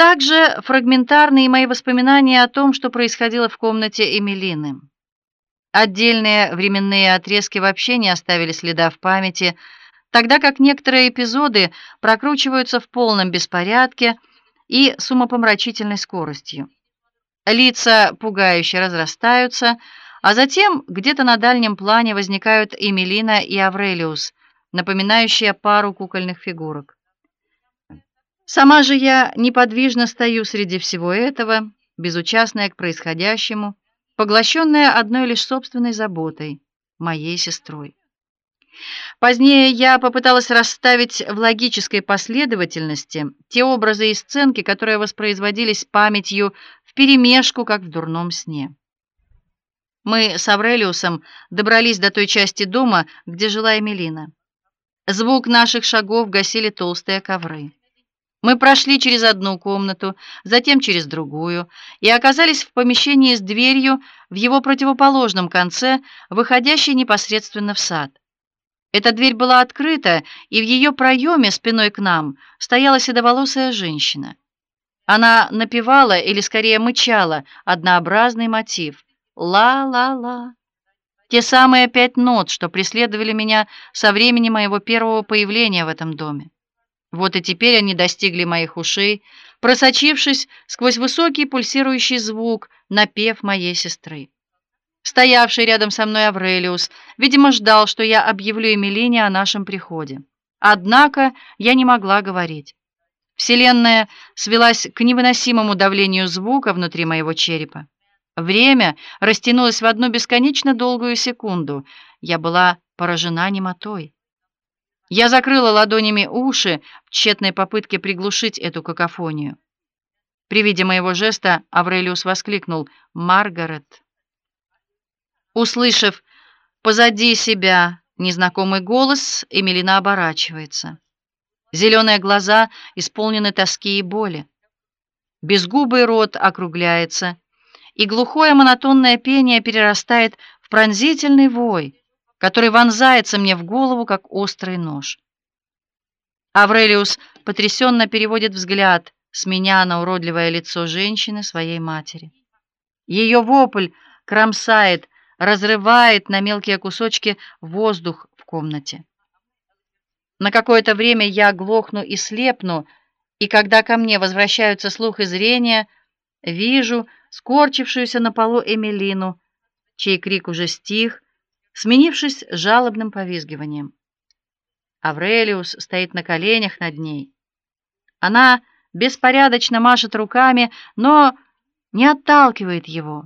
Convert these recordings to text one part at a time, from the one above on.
Также фрагментарны и мои воспоминания о том, что происходило в комнате Эмилины. Отдельные временные отрезки вообще не оставили следа в памяти, тогда как некоторые эпизоды прокручиваются в полном беспорядке и с умопомрачительной скоростью. Лица пугающе разрастаются, а затем где-то на дальнем плане возникают Эмилина и Аврелиус, напоминающие пару кукольных фигурок. Сама же я неподвижно стою среди всего этого, безучастная к происходящему, поглощенная одной лишь собственной заботой, моей сестрой. Позднее я попыталась расставить в логической последовательности те образы и сценки, которые воспроизводились памятью вперемешку, как в дурном сне. Мы с Аврелиусом добрались до той части дома, где жила Эмилина. Звук наших шагов гасили толстые ковры. Мы прошли через одну комнату, затем через другую и оказались в помещении с дверью в его противоположном конце, выходящей непосредственно в сад. Эта дверь была открыта, и в ее проеме спиной к нам стояла седоволосая женщина. Она напевала, или скорее мычала, однообразный мотив: ла-ла-ла. Те самые 5 нот, что преследовали меня со времени моего первого появления в этом доме. Вот и теперь они достигли моих ушей, просочившись сквозь высокий пульсирующий звук, напев моей сестры. Стоявший рядом со мной Аврелиус, видимо, ждал, что я объявлю Эмилине о нашем приходе. Однако я не могла говорить. Вселенная свелась к невыносимому давлению звука внутри моего черепа. Время растянулось в одну бесконечно долгую секунду. Я была поражена немотой. Я закрыла ладонями уши в тщетной попытке приглушить эту какофонию. При виде моего жеста Аврелиус воскликнул: «Маргарет!». Услышав позади себя незнакомый голос, Эмилина оборачивается. Зеленые глаза исполнены тоски и боли. Безгубый рот округляется, и глухое монотонное пение перерастает в пронзительный вой, который вонзается мне в голову, как острый нож. Аврелиус потрясенно переводит взгляд с меня на уродливое лицо женщины, своей матери. Ее вопль кромсает, разрывает на мелкие кусочки воздух в комнате. На какое-то время я глохну и слепну, и когда ко мне возвращаются слух и зрение, вижу скорчившуюся на полу Эмилину, чей крик уже стих, сменившись жалобным повизгиванием. Аврелиус стоит на коленях над ней. Она беспорядочно машет руками, но не отталкивает его.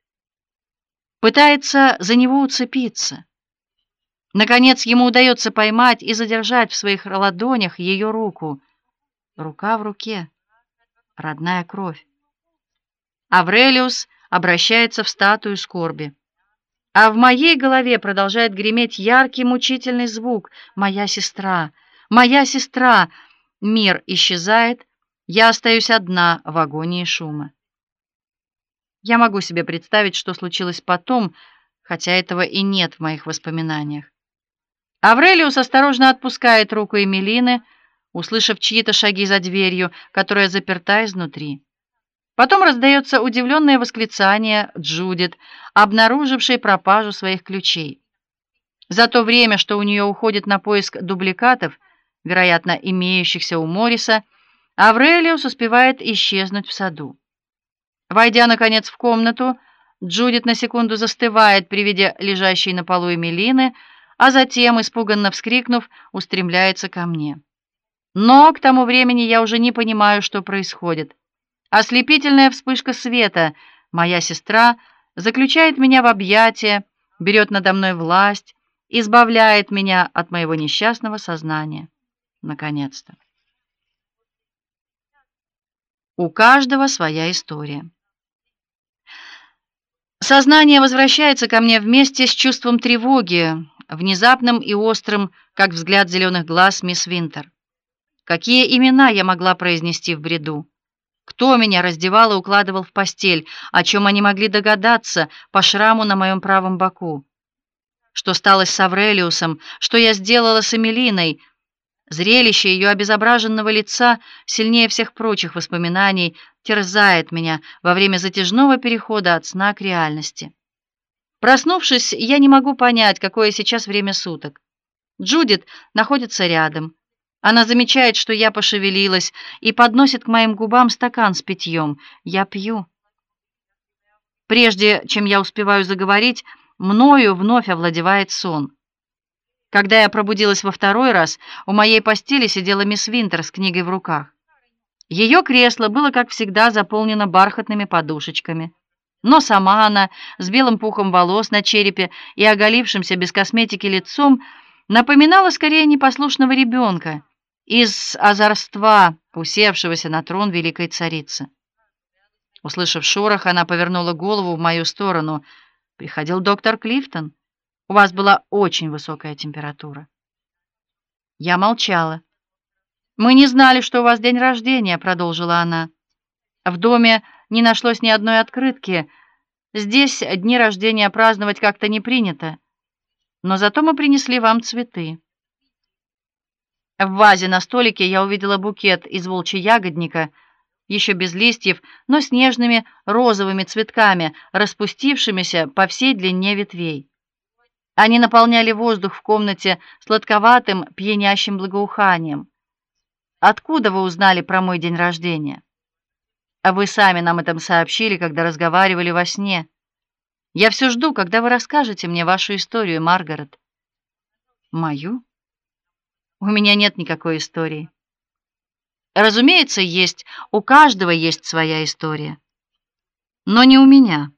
Пытается за него уцепиться. Наконец ему удается поймать и задержать в своих ладонях ее руку. Рука в руке. Родная кровь. Аврелиус обращается в статую скорби. А в моей голове продолжает греметь яркий мучительный звук: «Моя сестра! Моя сестра!». Мир исчезает, я остаюсь одна в агонии шума. Я могу себе представить, что случилось потом, хотя этого и нет в моих воспоминаниях. Аврелиус осторожно отпускает руку Эмилины, услышав чьи-то шаги за дверью, которая заперта изнутри. Потом раздается удивленное восклицание Джудит, обнаружившей пропажу своих ключей. За то время, что у нее уходит на поиск дубликатов, вероятно, имеющихся у Морриса, Аврелиус успевает исчезнуть в саду. Войдя, наконец, в комнату, Джудит на секунду застывает при виде лежащей на полу Эмилины, а затем, испуганно вскрикнув, устремляется ко мне. Но к тому времени я уже не понимаю, что происходит. Ослепительная вспышка света, моя сестра, заключает меня в объятия, берет надо мной власть, избавляет меня от моего несчастного сознания. Наконец-то. У каждого своя история. Сознание возвращается ко мне вместе с чувством тревоги, внезапным и острым, как взгляд зеленых глаз мисс Винтер. Какие имена я могла произнести в бреду? Кто меня раздевал и укладывал в постель, о чем они могли догадаться по шраму на моем правом боку? Что стало с Аврелиусом, что я сделала с Эмилиной? Зрелище ее обезображенного лица сильнее всех прочих воспоминаний терзает меня во время затяжного перехода от сна к реальности. Проснувшись, я не могу понять, какое сейчас время суток. Джудит находится рядом. Она замечает, что я пошевелилась, и подносит к моим губам стакан с питьем. Я пью. Прежде чем я успеваю заговорить, мною вновь овладевает сон. Когда я пробудилась во второй раз, у моей постели сидела мисс Винтер с книгой в руках. Ее кресло было, как всегда, заполнено бархатными подушечками. Но сама она, с белым пухом волос на черепе и оголившимся без косметики лицом, напоминала скорее непослушного ребенка из озорства, усевшегося на трон великой царицы. Услышав шорох, она повернула голову в мою сторону. «Приходил доктор Клифтон. У вас была очень высокая температура». Я молчала. «Мы не знали, что у вас день рождения», — продолжила она. «В доме не нашлось ни одной открытки. Здесь дни рождения праздновать как-то не принято. Но зато мы принесли вам цветы». В вазе на столике я увидела букет из волчья-ягодника, еще без листьев, но с нежными розовыми цветками, распустившимися по всей длине ветвей. Они наполняли воздух в комнате сладковатым, пьянящим благоуханием. «Откуда вы узнали про мой день рождения?» «А вы сами нам этом сообщили, когда разговаривали во сне. Я все жду, когда вы расскажете мне вашу историю, Маргарет». «Мою? У меня нет никакой истории». «Разумеется, есть. У каждого есть своя история. Но не у меня».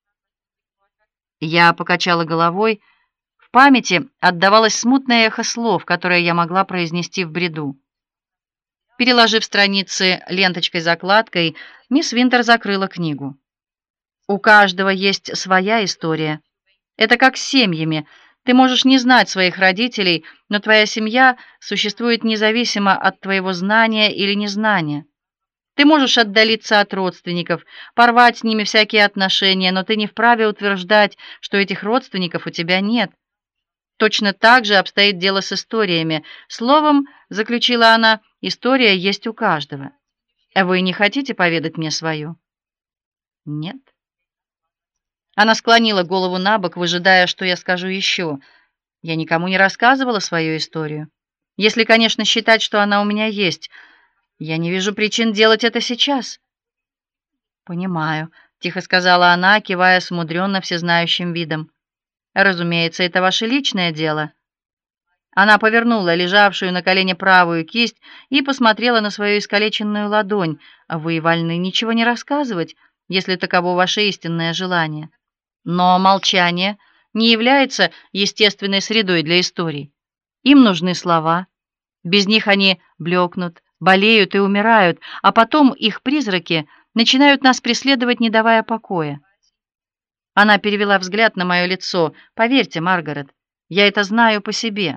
Я покачала головой. В памяти отдавалось смутное эхо слов, которые я могла произнести в бреду. Переложив страницы ленточкой-закладкой, мисс Винтер закрыла книгу. «У каждого есть своя история. Это как с семьями. Ты можешь не знать своих родителей, но твоя семья существует независимо от твоего знания или незнания. Ты можешь отдалиться от родственников, порвать с ними всякие отношения, но ты не вправе утверждать, что этих родственников у тебя нет. Точно так же обстоит дело с историями. Словом, заключила она, история есть у каждого. А вы не хотите поведать мне свою?» «Нет». Она склонила голову набок, выжидая, что я скажу еще. Я никому не рассказывала свою историю. Если, конечно, считать, что она у меня есть. Я не вижу причин делать это сейчас. «Понимаю», — тихо сказала она, кивая с умудренно всезнающим видом. «Разумеется, это ваше личное дело». Она повернула лежавшую на колене правую кисть и посмотрела на свою искалеченную ладонь. «Вы вольны ничего не рассказывать, если таково ваше истинное желание. Но молчание не является естественной средой для историй. Им нужны слова. Без них они блекнут, болеют и умирают, а потом их призраки начинают нас преследовать, не давая покоя». Она перевела взгляд на мое лицо. «Поверьте, Маргарет, я это знаю по себе.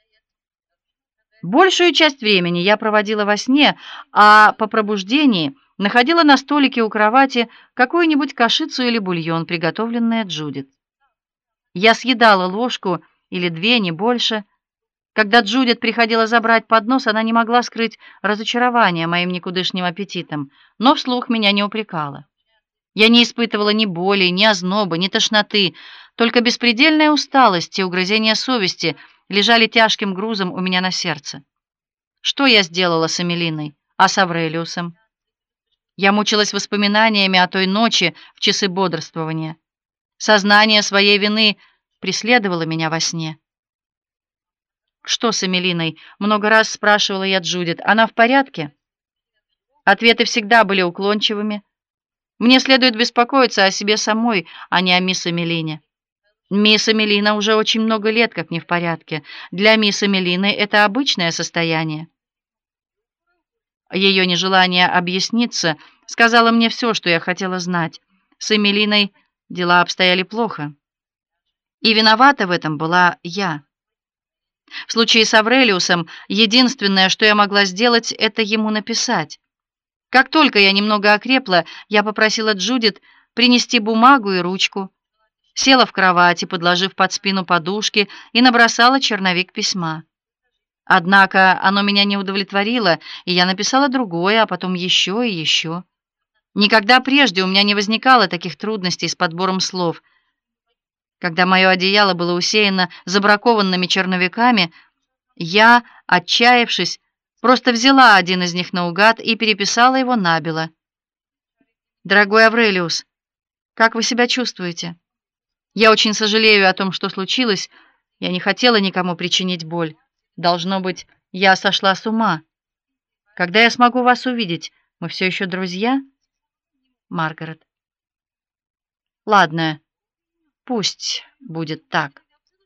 Большую часть времени я проводила во сне, а по пробуждении находила на столике у кровати какую-нибудь кашицу или бульон, приготовленный Джудит. Я съедала ложку или две, не больше. Когда Джудит приходила забрать поднос, она не могла скрыть разочарование моим никудышним аппетитом, но вслух меня не упрекала. Я не испытывала ни боли, ни озноба, ни тошноты, только беспредельная усталость и угрызения совести лежали тяжким грузом у меня на сердце. Что я сделала с Эмилиной, а с Аврелиусом? Я мучилась воспоминаниями о той ночи в часы бодрствования. Сознание своей вины преследовало меня во сне. «Что с Эмилиной?» — много раз спрашивала я Джудит. «Она в порядке?» Ответы всегда были уклончивыми. Мне следует беспокоиться о себе самой, а не о мисс Эмилине. Мисс Эмилина уже очень много лет как не в порядке. Для мисс Эмилины это обычное состояние. Ее нежелание объясниться сказала мне все, что я хотела знать. С Эмилиной дела обстояли плохо. И виновата в этом была я. В случае с Аврелиусом единственное, что я могла сделать, это ему написать. Как только я немного окрепла, я попросила Джудит принести бумагу и ручку. Села в кровати, подложив под спину подушки, и набросала черновик письма. Однако оно меня не удовлетворило, и я написала другое, а потом еще и еще. Никогда прежде у меня не возникало таких трудностей с подбором слов. Когда мое одеяло было усеяно забракованными черновиками, я, отчаявшись, просто взяла один из них наугад и переписала его набело. Дорогой Аврелиус, как вы себя чувствуете? Я очень сожалею о том, что случилось. Я не хотела никому причинить боль. Должно быть, я сошла с ума. Когда я смогу вас увидеть? Мы все еще друзья? Маргарет. Ладно, пусть будет так.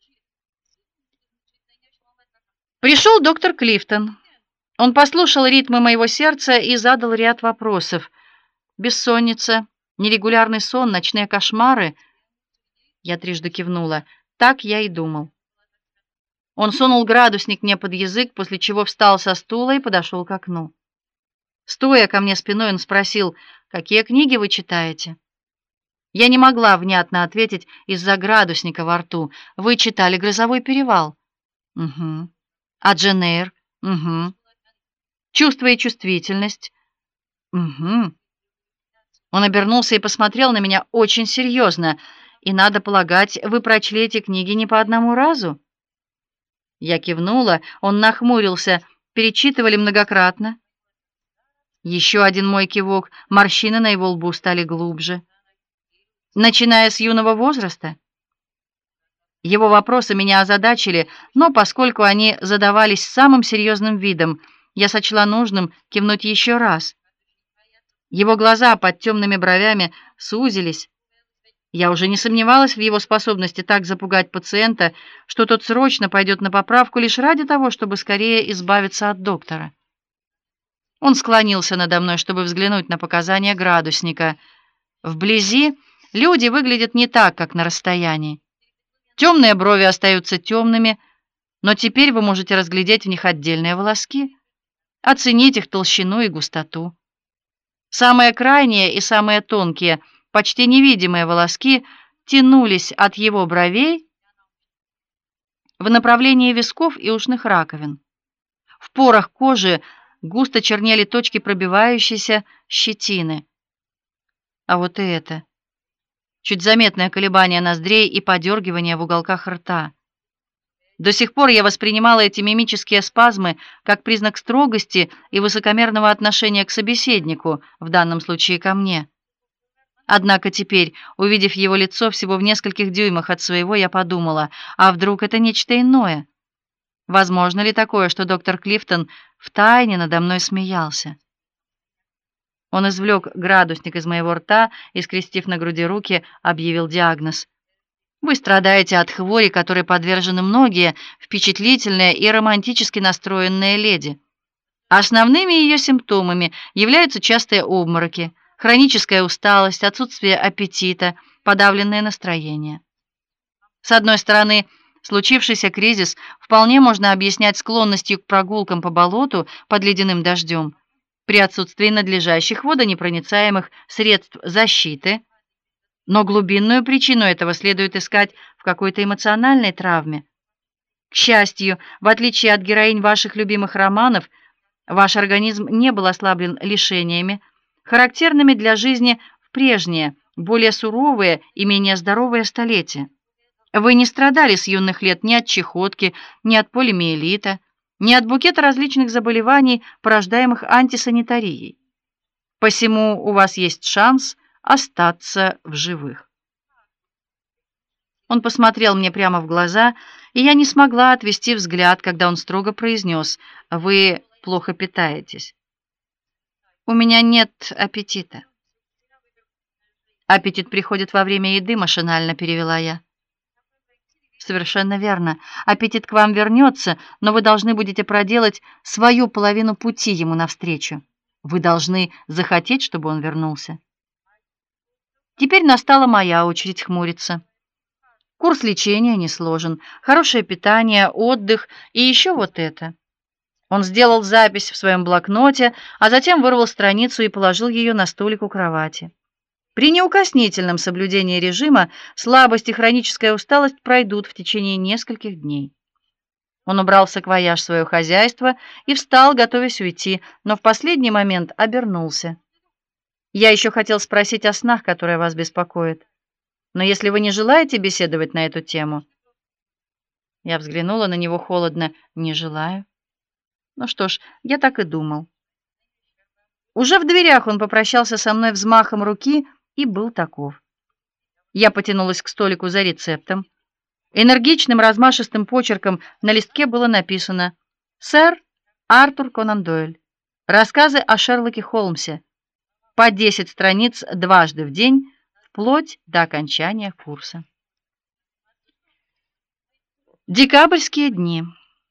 Пришел доктор Клифтон. Он послушал ритмы моего сердца и задал ряд вопросов. Бессонница, нерегулярный сон, ночные кошмары. Я трижды кивнула. Так я и думал. Он сунул градусник мне под язык, после чего встал со стула и подошел к окну. Стоя ко мне спиной, он спросил: "Какие книги вы читаете?" Я не могла внятно ответить из-за градусника во рту. "Вы читали Грозовой перевал?" "Угу". "А Джейн Эйр?" "Угу". "Чувство и чувствительность?" "Угу". Он обернулся и посмотрел на меня очень серьезно. "И надо полагать, вы прочли эти книги не по одному разу?" Я кивнула, он нахмурился. "Перечитывали многократно?" Еще один мой кивок, морщины на его лбу стали глубже. "Начиная с юного возраста?" Его вопросы меня озадачили, но поскольку они задавались самым серьезным видом, я сочла нужным кивнуть еще раз. Его глаза под темными бровями сузились. Я уже не сомневалась в его способности так запугать пациента, что тот срочно пойдет на поправку лишь ради того, чтобы скорее избавиться от доктора. Он склонился надо мной, чтобы взглянуть на показания градусника. Вблизи люди выглядят не так, как на расстоянии. Темные брови остаются темными, но теперь вы можете разглядеть в них отдельные волоски, оценить их толщину и густоту. Самые крайние и самые тонкие, почти невидимые волоски тянулись от его бровей в направлении висков и ушных раковин. В порах кожи густо чернели точки пробивающейся щетины. А вот и это. Чуть заметное колебание ноздрей и подергивание в уголках рта. До сих пор я воспринимала эти мимические спазмы как признак строгости и высокомерного отношения к собеседнику, в данном случае ко мне. Однако теперь, увидев его лицо всего в нескольких дюймах от своего, я подумала: а вдруг это нечто иное? Возможно ли такое, что доктор Клифтон втайне надо мной смеялся? Он извлек градусник из моего рта и, скрестив на груди руки, объявил диагноз. Вы страдаете от хвори, которой подвержены многие впечатлительные и романтически настроенные леди. Основными ее симптомами являются частые обмороки, хроническая усталость, отсутствие аппетита, подавленное настроение. С одной стороны, случившийся кризис вполне можно объяснять склонностью к прогулкам по болоту под ледяным дождем при отсутствии надлежащих водонепроницаемых средств защиты, но глубинную причину этого следует искать в какой-то эмоциональной травме. К счастью, в отличие от героинь ваших любимых романов, ваш организм не был ослаблен лишениями, характерными для жизни в прежние, более суровые и менее здоровые столетия. Вы не страдали с юных лет ни от чехотки, ни от полимиелита, ни от букета различных заболеваний, порождаемых антисанитарией. Посему у вас есть шанс остаться в живых. Он посмотрел мне прямо в глаза, и я не смогла отвести взгляд, когда он строго произнес: "Вы плохо питаетесь". "У меня нет аппетита". "Аппетит приходит во время еды", машинально перевела я. Совершенно верно. Аппетит к вам вернется, но вы должны будете проделать свою половину пути ему навстречу. Вы должны захотеть, чтобы он вернулся. Теперь настала моя очередь хмуриться. Курс лечения несложен, хорошее питание, отдых и еще вот это. Он сделал запись в своем блокноте, а затем вырвал страницу и положил ее на столик у кровати. При неукоснительном соблюдении режима слабость и хроническая усталость пройдут в течение нескольких дней. Он убрал в саквояж свое хозяйство и встал, готовясь уйти, но в последний момент обернулся. «Я еще хотел спросить о снах, которые вас беспокоят. Но если вы не желаете беседовать на эту тему...» Я взглянула на него холодно. «Не желаю». Ну что ж, я так и думал. Уже в дверях он попрощался со мной взмахом руки и был таков. Я потянулась к столику за рецептом. Энергичным размашистым почерком на листке было написано: «Сэр Артур Конан Дойль. Рассказы о Шерлоке Холмсе. По 10 страниц дважды в день, вплоть до окончания курса». Декабрьские дни.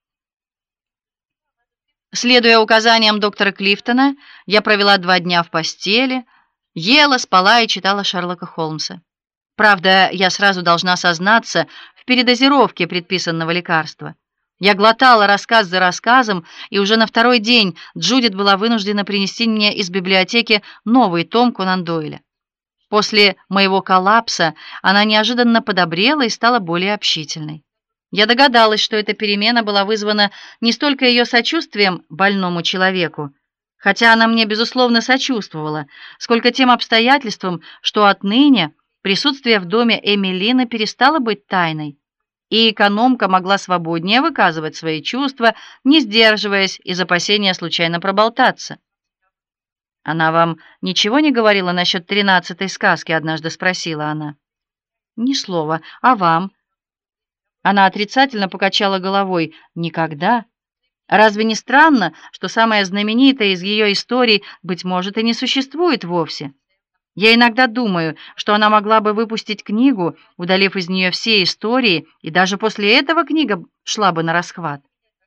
Следуя указаниям доктора Клифтона, я провела 2 дня в постели, ела, спала и читала Шерлока Холмса. Правда, я сразу должна сознаться в передозировке предписанного лекарства. Я глотала рассказ за рассказом, и уже на 2-й день Джудит была вынуждена принести мне из библиотеки новый том Конан Дойля. После моего коллапса она неожиданно подобрела и стала более общительной. Я догадалась, что эта перемена была вызвана не столько ее сочувствием больному человеку, хотя она мне безусловно сочувствовала, сколько тем обстоятельством, что отныне присутствие в доме Эмилины перестало быть тайной, и экономка могла свободнее выказывать свои чувства, не сдерживаясь из опасения случайно проболтаться. «Она вам ничего не говорила насчет 13-й сказки?» — однажды спросила она. «Ни слова. А вам?» Она отрицательно покачала головой. «Никогда. Разве не странно, что самая знаменитая из ее историй, быть может, и не существует вовсе? Я иногда думаю, что она могла бы выпустить книгу, удалив из нее все истории, и даже после этого книга шла бы нарасхват».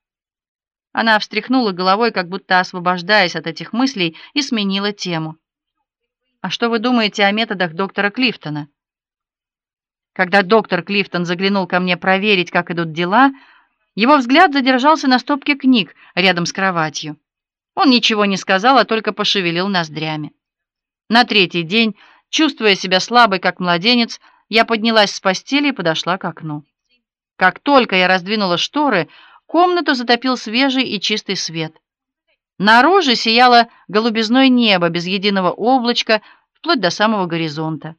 Она встряхнула головой, как будто освобождаясь от этих мыслей, и сменила тему. «А что вы думаете о методах доктора Клифтона?» Когда доктор Клифтон заглянул ко мне проверить, как идут дела, его взгляд задержался на стопке книг рядом с кроватью. Он ничего не сказал, а только пошевелил ноздрями. На 3-й день, чувствуя себя слабой, как младенец, я поднялась с постели и подошла к окну. Как только я раздвинула шторы, комнату затопил свежий и чистый свет. Наружу сияло голубизной небо без единого облачка, вплоть до самого горизонта.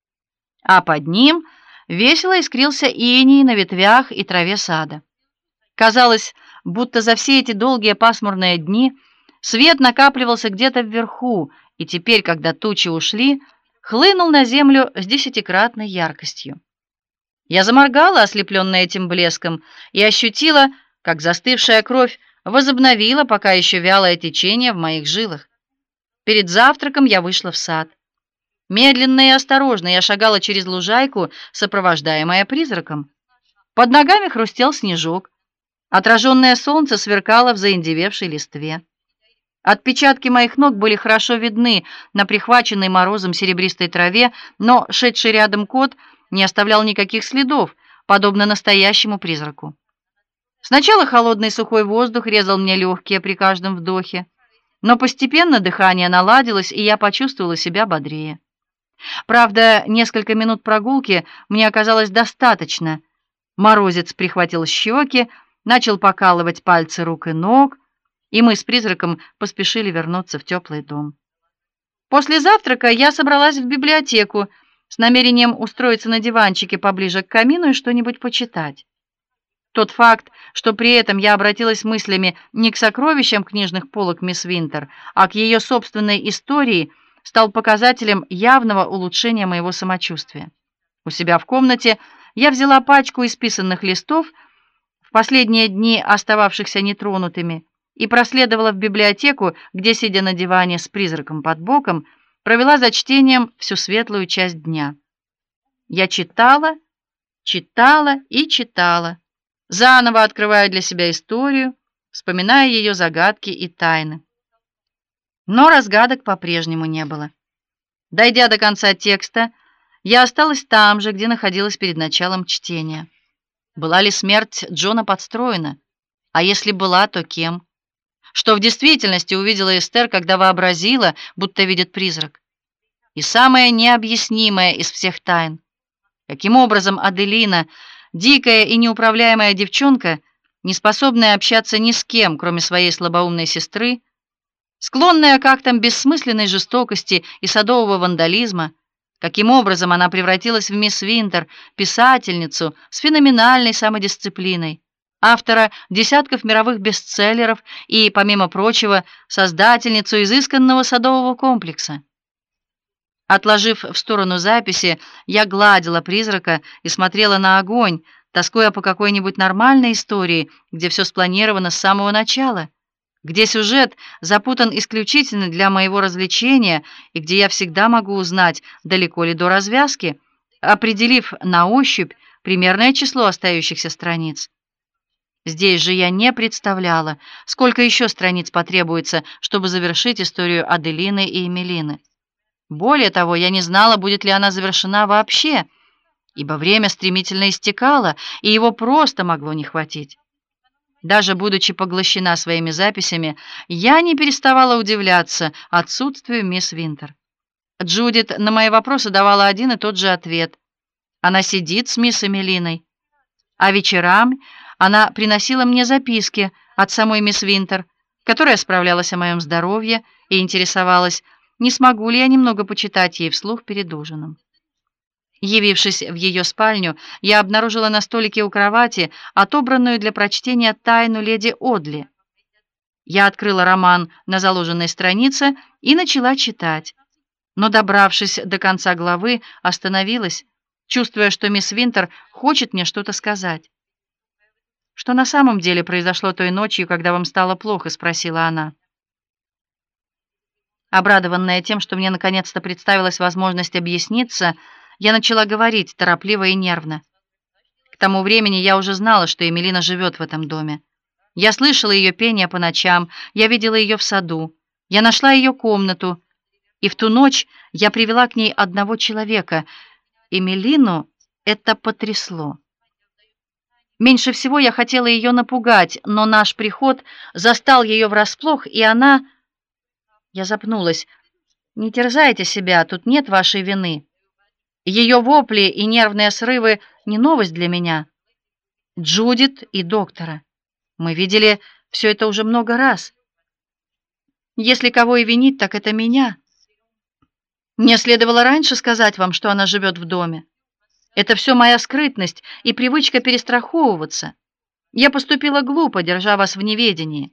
А под ним весело искрился иней на ветвях и траве сада. Казалось, будто за все эти долгие пасмурные дни свет накапливался где-то вверху, и теперь, когда тучи ушли, хлынул на землю с 10-кратной яркостью. Я заморгала, ослепленная этим блеском, и ощутила, как застывшая кровь возобновила пока еще вялое течение в моих жилах. Перед завтраком я вышла в сад. Медленно и осторожно я шагала через лужайку, сопровождаемая призраком. Под ногами хрустел снежок. Отраженное солнце сверкало в заиндевевшей листве. Отпечатки моих ног были хорошо видны на прихваченной морозом серебристой траве, но шедший рядом кот не оставлял никаких следов, подобно настоящему призраку. Сначала холодный сухой воздух резал мне легкие при каждом вдохе, но постепенно дыхание наладилось, и я почувствовала себя бодрее. Правда, несколько минут прогулки мне оказалось достаточно. Морозец прихватил щеки, начал покалывать пальцы рук и ног, и мы с призраком поспешили вернуться в теплый дом. После завтрака я собралась в библиотеку с намерением устроиться на диванчике поближе к камину и что-нибудь почитать. Тот факт, что при этом я обратилась мыслями не к сокровищам книжных полок мисс Винтер, а к ее собственной истории, стал показателем явного улучшения моего самочувствия. У себя в комнате я взяла пачку исписанных листов, в последние дни остававшихся нетронутыми, и проследовала в библиотеку, где, сидя на диване с призраком под боком, провела за чтением всю светлую часть дня. Я читала, читала и читала, заново открывая для себя историю, вспоминая ее загадки и тайны. Но разгадок по-прежнему не было. Дойдя до конца текста, я осталась там же, где находилась перед началом чтения. Была ли смерть Джона подстроена? А если была, то кем? Что в действительности увидела Эстер, когда вообразила, будто видит призрак? И самое необъяснимое из всех тайн: каким образом Аделина, дикая и неуправляемая девчонка, неспособная общаться ни с кем, кроме своей слабоумной сестры, склонная к актам бессмысленной жестокости и садового вандализма, каким образом она превратилась в мисс Винтер, писательницу с феноменальной самодисциплиной, автора десятков мировых бестселлеров и, помимо прочего, создательницу изысканного садового комплекса. Отложив в сторону записи, я гладила призрака и смотрела на огонь, тоскуя по какой-нибудь нормальной истории, где все спланировано с самого начала, где сюжет запутан исключительно для моего развлечения и где я всегда могу узнать, далеко ли до развязки, определив на ощупь примерное число остающихся страниц. Здесь же я не представляла, сколько еще страниц потребуется, чтобы завершить историю Аделины и Эмилины. Более того, я не знала, будет ли она завершена вообще, ибо время стремительно истекало, и его просто могло не хватить. Даже будучи поглощена своими записями, я не переставала удивляться отсутствию мисс Винтер. Джудит на мои вопросы давала один и тот же ответ. Она сидит с мисс Эмилиной. А вечерам она приносила мне записки от самой мисс Винтер, которая справлялась о моем здоровье и интересовалась, не смогу ли я немного почитать ей вслух перед ужином. Явившись в ее спальню, я обнаружила на столике у кровати отобранную для прочтения «Тайну леди Одли». Я открыла роман на заложенной странице и начала читать, но, добравшись до конца главы, остановилась, чувствуя, что мисс Винтер хочет мне что-то сказать. «Что на самом деле произошло той ночью, когда вам стало плохо?» — спросила она. Обрадованная тем, что мне наконец-то представилась возможность объясниться, я начала говорить торопливо и нервно. К тому времени я уже знала, что Эмилина живет в этом доме. Я слышала ее пение по ночам, я видела ее в саду, я нашла ее комнату, и в ту ночь я привела к ней одного человека. Эмилину это потрясло. Меньше всего я хотела ее напугать, но наш приход застал ее врасплох, и она... Я запнулась. «Не терзайте себя, тут нет вашей вины. Ее вопли и нервные срывы не новость для меня. Джудит и доктора. Мы видели все это уже много раз. Если кого и винить, так это меня. Мне следовало раньше сказать вам, что она живет в доме. Это все моя скрытность и привычка перестраховываться. Я поступила глупо, держа вас в неведении».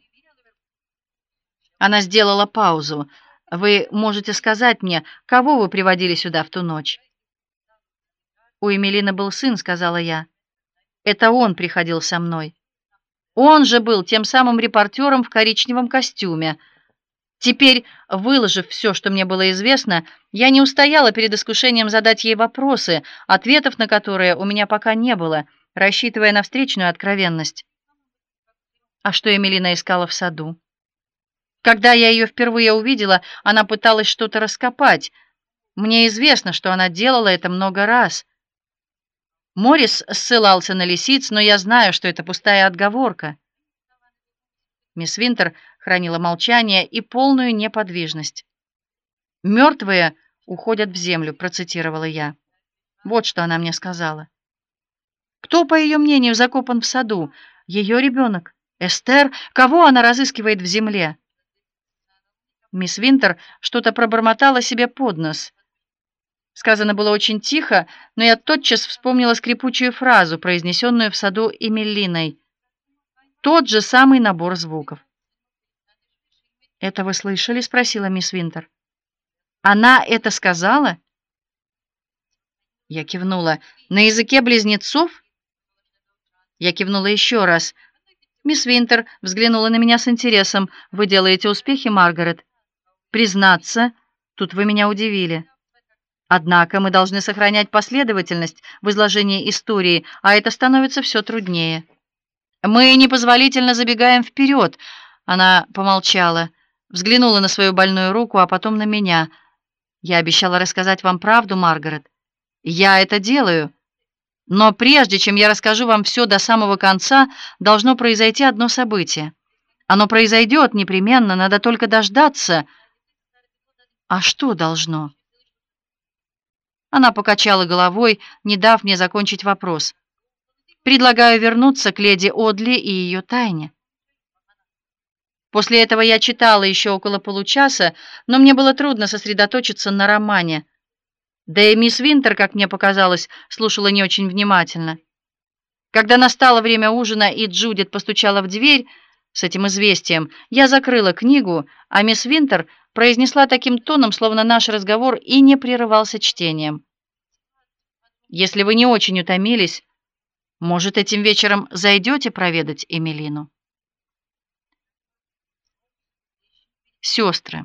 Она сделала паузу. «Вы можете сказать мне, кого вы приводили сюда в ту ночь?» «У Эмилины был сын», — сказала я. «Это он приходил со мной. Он же был тем самым репортером в коричневом костюме. Теперь, выложив все, что мне было известно, я не устояла перед искушением задать ей вопросы, ответов на которые у меня пока не было, рассчитывая на встречную откровенность. А что Эмилина искала в саду? Когда я ее впервые увидела, она пыталась что-то раскопать. Мне известно, что она делала это много раз. Моррис ссылался на лисиц, но я знаю, что это пустая отговорка». Мисс Винтер хранила молчание и полную неподвижность. «Мертвые уходят в землю», — процитировала я. Вот что она мне сказала. Кто, по ее мнению, закопан в саду? Ее ребенок? Эстер? Кого она разыскивает в земле? Мисс Винтер что-то пробормотала себе под нос. Сказано было очень тихо, но я тотчас вспомнила скрипучую фразу, произнесенную в саду Эмилиной. Тот же самый набор звуков. «Это вы слышали?» — спросила мисс Винтер. «Она это сказала?» Я кивнула. «На языке близнецов?» Я кивнула еще раз. Мисс Винтер взглянула на меня с интересом. «Вы делаете успехи, Маргарет?» «Признаться, тут вы меня удивили. Однако мы должны сохранять последовательность в изложении истории, а это становится все труднее. Мы непозволительно забегаем вперед». Она помолчала, взглянула на свою больную руку, а потом на меня. «Я обещала рассказать вам правду, Маргарет. Я это делаю. Но прежде чем я расскажу вам все до самого конца, должно произойти одно событие. Оно произойдет непременно, надо только дождаться». «А что должно?» Она покачала головой, не дав мне закончить вопрос. Предлагаю вернуться к леди Одли и ее тайне. После этого я читала еще около получаса, но мне было трудно сосредоточиться на романе. Да и мисс Винтер, как мне показалось, слушала не очень внимательно. Когда настало время ужина и Джудит постучала в дверь с этим известием, я закрыла книгу, а мисс Винтер произнесла таким тоном, словно наш разговор и не прерывался чтением: «Если вы не очень утомились, может, этим вечером зайдете проведать Эмилину?» Сестры.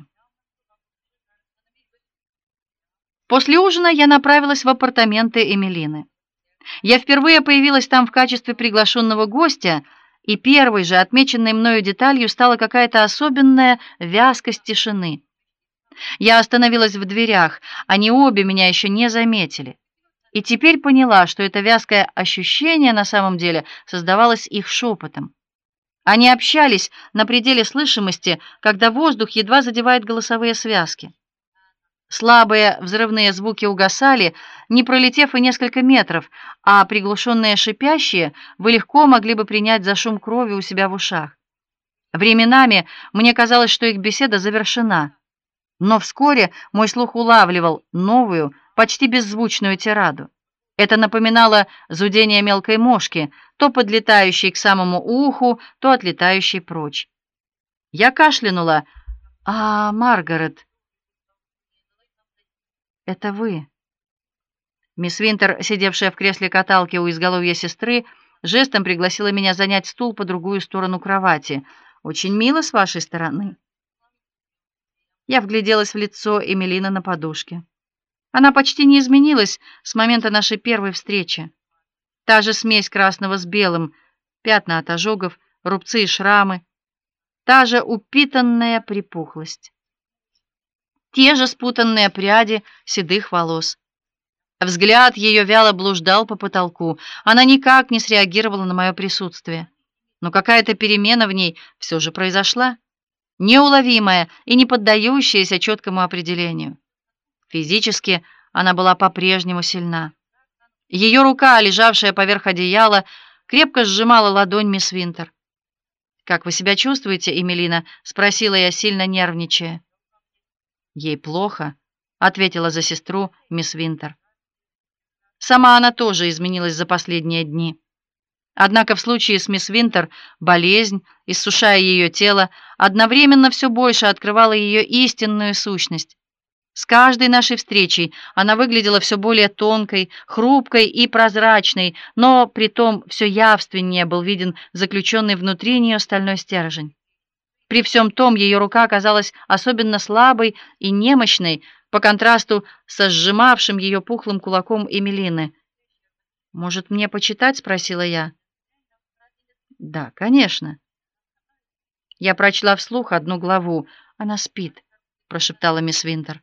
После ужина я направилась в апартаменты Эмилины. Я впервые появилась там в качестве приглашенного гостя, и первой же отмеченной мною деталью стала какая-то особенная вязкость тишины. Я остановилась в дверях, они обе меня еще не заметили. И теперь поняла, что это вязкое ощущение на самом деле создавалось их шепотом. Они общались на пределе слышимости, когда воздух едва задевает голосовые связки. Слабые взрывные звуки угасали, не пролетев и несколько метров, а приглушенные шипящие вы легко могли бы принять за шум крови у себя в ушах. Временами мне казалось, что их беседа завершена, но вскоре мой слух улавливал новую, почти беззвучную тираду. Это напоминало зудение мелкой мошки, то подлетающей к самому уху, то отлетающей прочь. Я кашлянула. «А, Маргарет, это вы?» Мисс Винтер, сидевшая в кресле каталки у изголовья сестры, жестом пригласила меня занять стул по другую сторону кровати. «Очень мило с вашей стороны». Я вгляделась в лицо Эмилины на подушке. Она почти не изменилась с момента нашей первой встречи. Та же смесь красного с белым, пятна от ожогов, рубцы и шрамы, та же упитанная припухлость, те же спутанные пряди седых волос. Взгляд ее вяло блуждал по потолку. Она никак не среагировала на мое присутствие. Но какая-то перемена в ней все же произошла, неуловимая и не поддающаяся четкому определению. Физически она была по-прежнему сильна. Ее рука, лежавшая поверх одеяла, крепко сжимала ладонь мисс Винтер. «Как вы себя чувствуете, Эмилина?» — спросила я, сильно нервничая. «Ей плохо», — ответила за сестру мисс Винтер. Сама она тоже изменилась за последние дни. Однако в случае с мисс Винтер болезнь, иссушая ее тело, одновременно все больше открывала ее истинную сущность. С каждой нашей встречей она выглядела все более тонкой, хрупкой и прозрачной, но притом все явственнее был виден заключенный внутри нее стальной стержень. При всем том ее рука оказалась особенно слабой и немощной по контрасту со сжимавшим ее пухлым кулаком Эмилины. «Может, мне почитать?» — спросила я. «Да, конечно». Я прочла вслух одну главу. «Она спит», — прошептала мисс Винтер.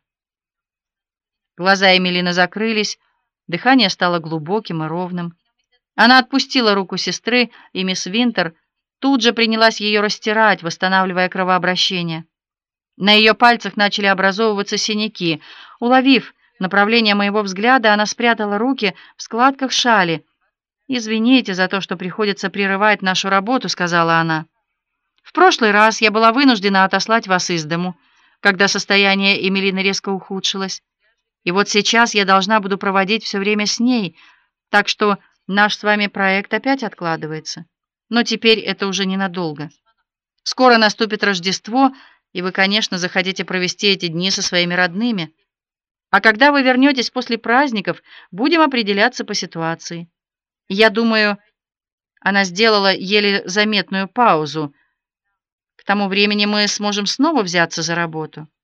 Глаза Эмилины закрылись, дыхание стало глубоким и ровным. Она отпустила руку сестры, и мисс Винтер тут же принялась ее растирать, восстанавливая кровообращение. На ее пальцах начали образовываться синяки. Уловив направление моего взгляда, она спрятала руки в складках шали. «Извините за то, что приходится прерывать нашу работу», — сказала она. «В прошлый раз я была вынуждена отослать вас из дому, когда состояние Эмилины резко ухудшилось. И вот сейчас я должна буду проводить все время с ней, так что наш с вами проект опять откладывается. Но теперь это уже ненадолго. Скоро наступит Рождество, и вы, конечно, захотите провести эти дни со своими родными. А когда вы вернетесь после праздников, будем определяться по ситуации. Я думаю...» Она сделала еле заметную паузу. «К тому времени мы сможем снова взяться за работу».